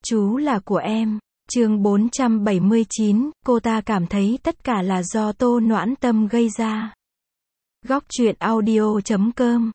Chú là của em. Chương 479, cô ta cảm thấy tất cả là do Tô Noãn Tâm gây ra. Góc truyện audio.com.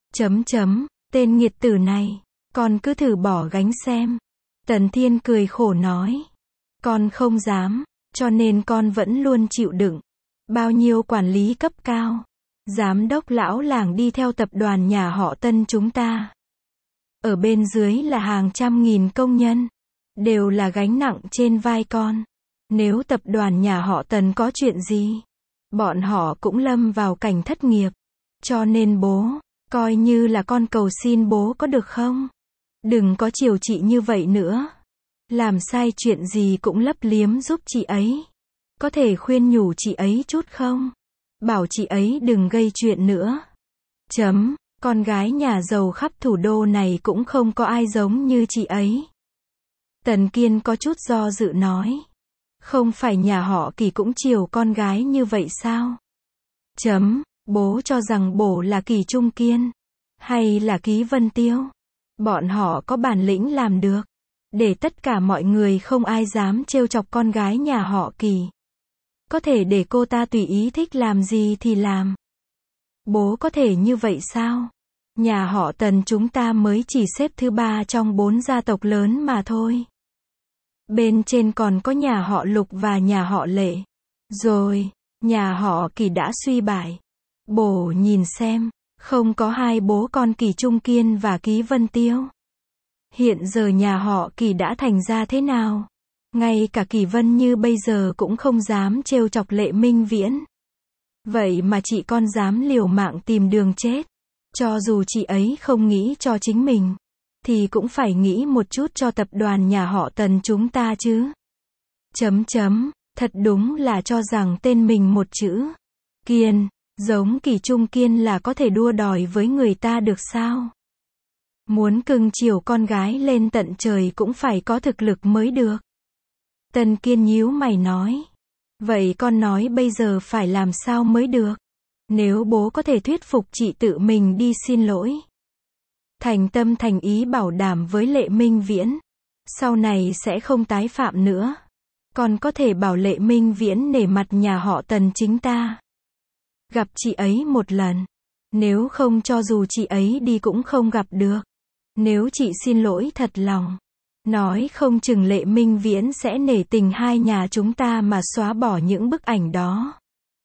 Tên nghiệt tử này, con cứ thử bỏ gánh xem. Tần Thiên cười khổ nói. Con không dám, cho nên con vẫn luôn chịu đựng. Bao nhiêu quản lý cấp cao, giám đốc lão làng đi theo tập đoàn nhà họ Tân chúng ta. Ở bên dưới là hàng trăm nghìn công nhân, đều là gánh nặng trên vai con. Nếu tập đoàn nhà họ Tần có chuyện gì, bọn họ cũng lâm vào cảnh thất nghiệp. Cho nên bố, coi như là con cầu xin bố có được không? Đừng có chiều chị như vậy nữa. Làm sai chuyện gì cũng lấp liếm giúp chị ấy. Có thể khuyên nhủ chị ấy chút không? Bảo chị ấy đừng gây chuyện nữa. Con gái nhà giàu khắp thủ đô này cũng không có ai giống như chị ấy. Tần Kiên có chút do dự nói. Không phải nhà họ Kỳ cũng chiều con gái như vậy sao? Bố cho rằng bố là Kỳ Trung Kiên, hay là Ký Vân Tiêu. Bọn họ có bản lĩnh làm được, để tất cả mọi người không ai dám trêu chọc con gái nhà họ Kỳ. Có thể để cô ta tùy ý thích làm gì thì làm. Bố có thể như vậy sao? Nhà họ Tần chúng ta mới chỉ xếp thứ 3 trong 4 gia tộc lớn mà thôi. Bên trên còn có nhà họ Lục và nhà họ Lệ. Rồi, nhà họ Kỳ đã suy bại. Bố nhìn xem, không có hai bố con Kỳ Trung Kiên và Ký Vân Tiêu. Hiện giờ nhà họ Kỳ đã thành ra thế nào? Ngay cả Kỳ Vân Như bây giờ cũng không dám trêu chọc Lệ Minh Viễn. Vậy mà chị con dám liều mạng tìm đường chết. Cho dù chị ấy không nghĩ cho chính mình, thì cũng phải nghĩ một chút cho tập đoàn nhà họ Tần chúng ta chứ. Thật đúng là cho rằng tên mình một chữ Kiên, giống Kỳ Trung Kiên là có thể đua đòi với người ta được sao? Muốn cưng chiều con gái lên tận trời cũng phải có thực lực mới được. Tần Kiên nhíu mày nói. Vậy con nói bây giờ phải làm sao mới được? Nếu bố có thể thuyết phục chị tự mình đi xin lỗi, thành tâm thành ý bảo đảm với Lệ Minh Viễn, sau này sẽ không tái phạm nữa. Con có thể bảo Lệ Minh Viễn nể mặt nhà họ Tần chính ta, gặp chị ấy một lần. Nếu không cho dù chị ấy đi cũng không gặp được. Nếu chị xin lỗi thật lòng, nói không chừng Lệ Minh Viễn sẽ nể tình hai nhà chúng ta mà xóa bỏ những bức ảnh đó.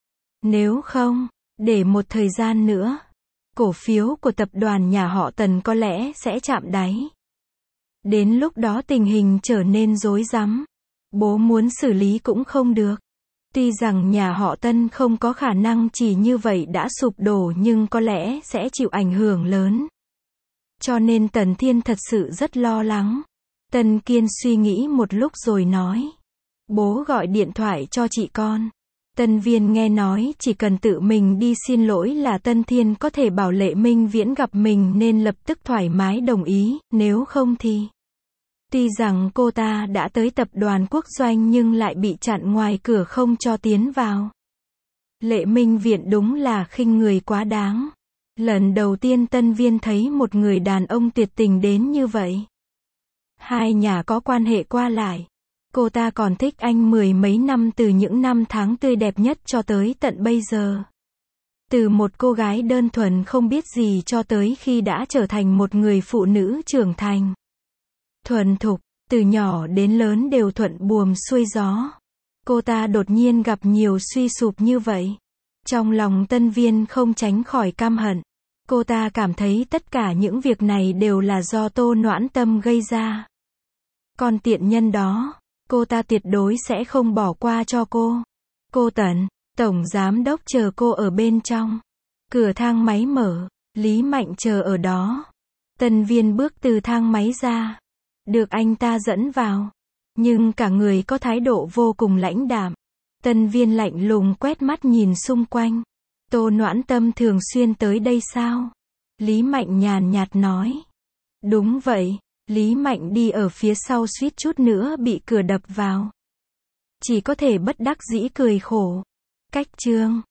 Nếu không, để một thời gian nữa, cổ phiếu của tập đoàn nhà họ Tần có lẽ sẽ chạm đáy. Đến lúc đó tình hình trở nên rối rắm. Bố muốn xử lý cũng không được. Tuy rằng nhà họ Tân không có khả năng chỉ như vậy đã sụp đổ nhưng có lẽ sẽ chịu ảnh hưởng lớn. Cho nên Tần Thiên thật sự rất lo lắng. Tần Kiên suy nghĩ một lúc rồi nói. Bố gọi điện thoại cho chị con. Tân Viên nghe nói chỉ cần tự mình đi xin lỗi là Tân Thiên có thể bảo Lệ Minh Viễn gặp mình nên lập tức thoải mái đồng ý, nếu không thì. Tuy rằng cô ta đã tới tập đoàn Quốc Doanh nhưng lại bị chặn ngoài cửa không cho tiến vào. Lệ Minh Viễn đúng là khinh người quá đáng. Lần đầu tiên Tân Viên thấy một người đàn ông tuyệt tình đến như vậy. Hai nhà có quan hệ qua lại. Cô ta còn thích anh mười mấy năm từ những năm tháng tươi đẹp nhất cho tới tận bây giờ. Từ một cô gái đơn thuần không biết gì cho tới khi đã trở thành một người phụ nữ trưởng thành. Thuần thục, từ nhỏ đến lớn đều thuận buồm xuôi gió. Cô ta đột nhiên gặp nhiều suy sụp như vậy. Trong lòng Tân Viên không tránh khỏi căm hận. Cô ta cảm thấy tất cả những việc này đều là do Tô Noãn Tâm gây ra. Con tiện nhân đó, cô ta tuyệt đối sẽ không bỏ qua cho cô. Cô Tần, tổng giám đốc chờ cô ở bên trong. Cửa thang máy mở, Lý Mạnh chờ ở đó. Tân Viên bước từ thang máy ra, được anh ta dẫn vào, nhưng cả người có thái độ vô cùng lãnh đạm. Tân Viên lạnh lùng quét mắt nhìn xung quanh. Tô Noãn Tâm thường xuyên tới đây sao? Lý Mạnh nhàn nhạt nói. Đúng vậy. Lý Mạnh đi ở phía sau suýt chút nữa bị cửa đập vào. Chỉ có thể bất đắc dĩ cười khổ. Cách chương